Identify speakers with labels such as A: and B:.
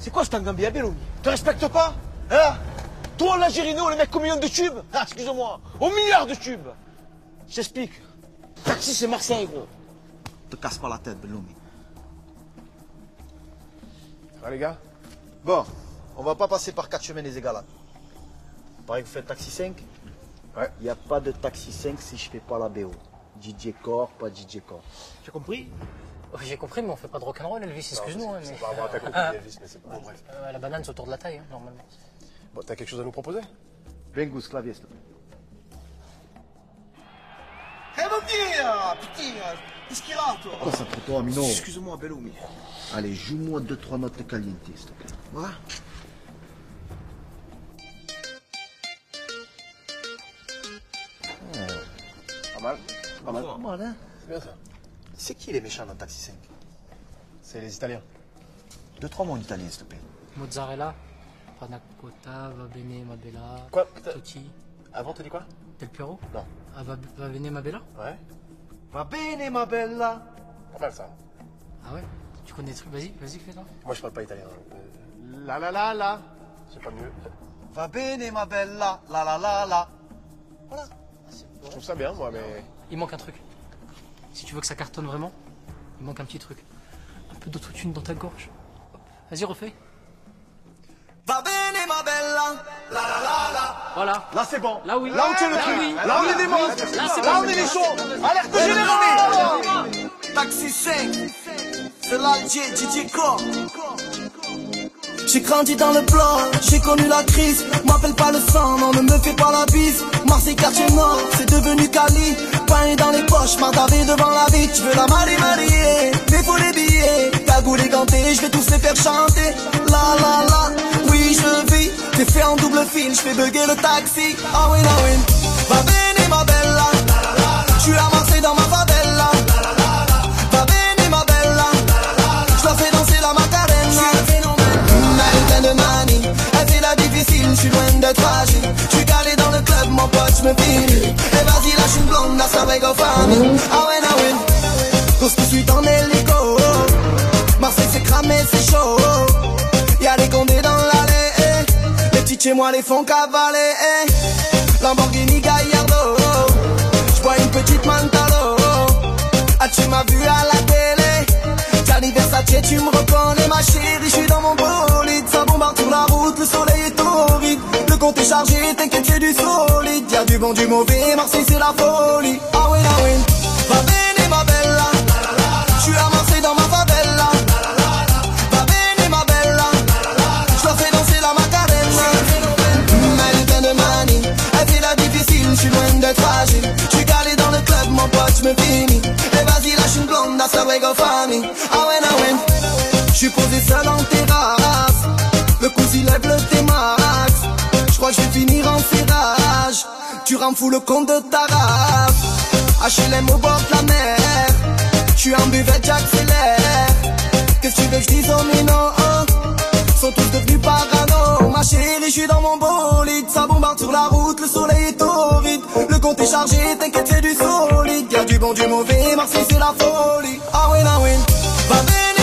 A: C'est quoi ce Tangambia, Bello? Tu respectes pas? Hein? Toi, l'Algérino, le mec au million de tubes? Ah, excuse-moi, au milliard de tubes. Je t'explique. Taxi, c'est Marseille, gros. Te casse pas la tête, Belloumi.
B: Ah, les gars?
C: Bon, on va pas passer par 4 chemins des égalades. Pareil que vous faites taxi 5?
B: Ouais.
C: Il n'y a pas de taxi 5 si je fais pas la BO. DJ Core, pas DJ Core.
A: Tu as compris?
D: J'ai compris, mais on fait pas de rock'n'roll, Elvis, excuse-nous. Hein,
B: C'est
D: mais...
B: pas vraiment ta compris, Elvis, mais c'est pas. Bon, bref.
D: La banane, c'est autour de la taille, hein, normalement.
B: Bon, t'as quelque chose à nous proposer?
C: Bengus, clavier, s'il te plaît.
A: Eh, mon Dieu, putain, qu'est-ce qu'il y a, toi?
C: Concentre-toi, Mino.
A: Excuse-moi, Belloumi.
C: Allez, joue-moi 2-3 notes calientes, s'il te plaît.
A: Ouais.
B: Pas mal. Pas mal.
C: Pas mal, hein?
B: C'est bien ça.
C: C'est qui les méchants dans Taxi 5?
B: C'est les Italiens.
C: 2-3 mots en italien, s'il te plaît.
D: Mozzarella, panna cotta, va bene ma bella,
B: Quoi?
D: tutti.
B: Avant, t'as dit quoi?
D: Del Piero?
B: Non.
D: Ah, va bene ma bella?
B: Ouais.
C: Va bene, ma bella.
B: Pas mal ça.
D: Ah ouais? Tu connais des trucs? Vas-y, fais-toi.
B: Moi, je parle pas italien. La la la la. C'est pas mieux.
C: Va bene, ma bella. La la la la. Voilà.
B: Je trouve ça bien, moi, mais.
D: Il manque un truc. Si tu veux que ça cartonne vraiment, il manque un petit truc. Un peu d'autotune dans ta gorge. Vas-y, refais.
A: Va bene, ma bella. La la la la.
D: Voilà.
A: Là, c'est bon.
D: Là, oui.
A: Là, on tient le
D: Là,
A: truc.
D: oui.
A: Là, on est des monstres.
D: Là, c'est
A: Là,
D: bon.
A: on est des chauds. Alerte générale. Taxi 5. C'est l'Alger, DJ Core.
E: J'ai grandi dans le bloc, j'ai connu la crise. M'appelle pas le sang, non, ne me fais pas la bise. Marseille quartier nord, c'est devenu Cali. Pain dans les poches, mardavé devant la vie. Tu veux la marier, mais faut les billets. Cagoule et ganté, je vais tous les faire chanter. La la la, oui je vis. T'es fait en double fil, je fais bugger le taxi. Ah oui, ah oui. Va bene ma bella. Je suis à Marseille dans ma favela. Va bene ma bella. Je leur fais danser la macarena. De manie, elle fait la difficile, je suis loin d'être fragile. Je suis calé dans le club, mon pote, je me file. Et vas-y, lâche une blonde, la savait go famille. Ah ouais, ah ouais. Cause que je suis en hélico. Marseille c'est cramé, c'est chaud. Y'a les condés dans l'allée. Les petits chez moi les font cavaler. Lamborghini Gallardo. J'bois une petite Mantalo. Ah tu m'as vu à la télé. Gianni Versace, tu me reconnais ma chérie. Je suis dans mon bolide, ça bombarde sur la route, le soleil est torride. Le compte est chargé, t'inquiète c'est du solide. Y'a du bon, du mauvais, Marseille c'est la folie. Ah oui, ah oui. Va bene ma bella. J'suis à Marseille dans ma favela. Va bene ma bella. J'leur fais danser la macarena. Elle est pleine de manie, elle fait la difficile, j'suis loin d'être fragile. J'suis calé dans le club, mon pote, j'me finis. Et vas-y lâche une blonde, à sa go famille. Ah ouais, ah ouais. J'suis posé seul en terrasse. Le cousin lève le T-Max. J'crois que j'vais finir en serrage. Tu rends fou le compte de ta race. HLM au bord de la mer. J'suis en buvette, j'accélère. Qu'est-ce que tu veux que j'dise aux minots? Sont tous devenus parano. Ma chérie, j'suis dans mon bolide. Ça bombarde sur la route, le soleil est torride. Le compte est chargé, t'inquiète c'est du solide. Y'a du bon, du mauvais, Marseille c'est la folie. Ah oui, ah oui. Va venir.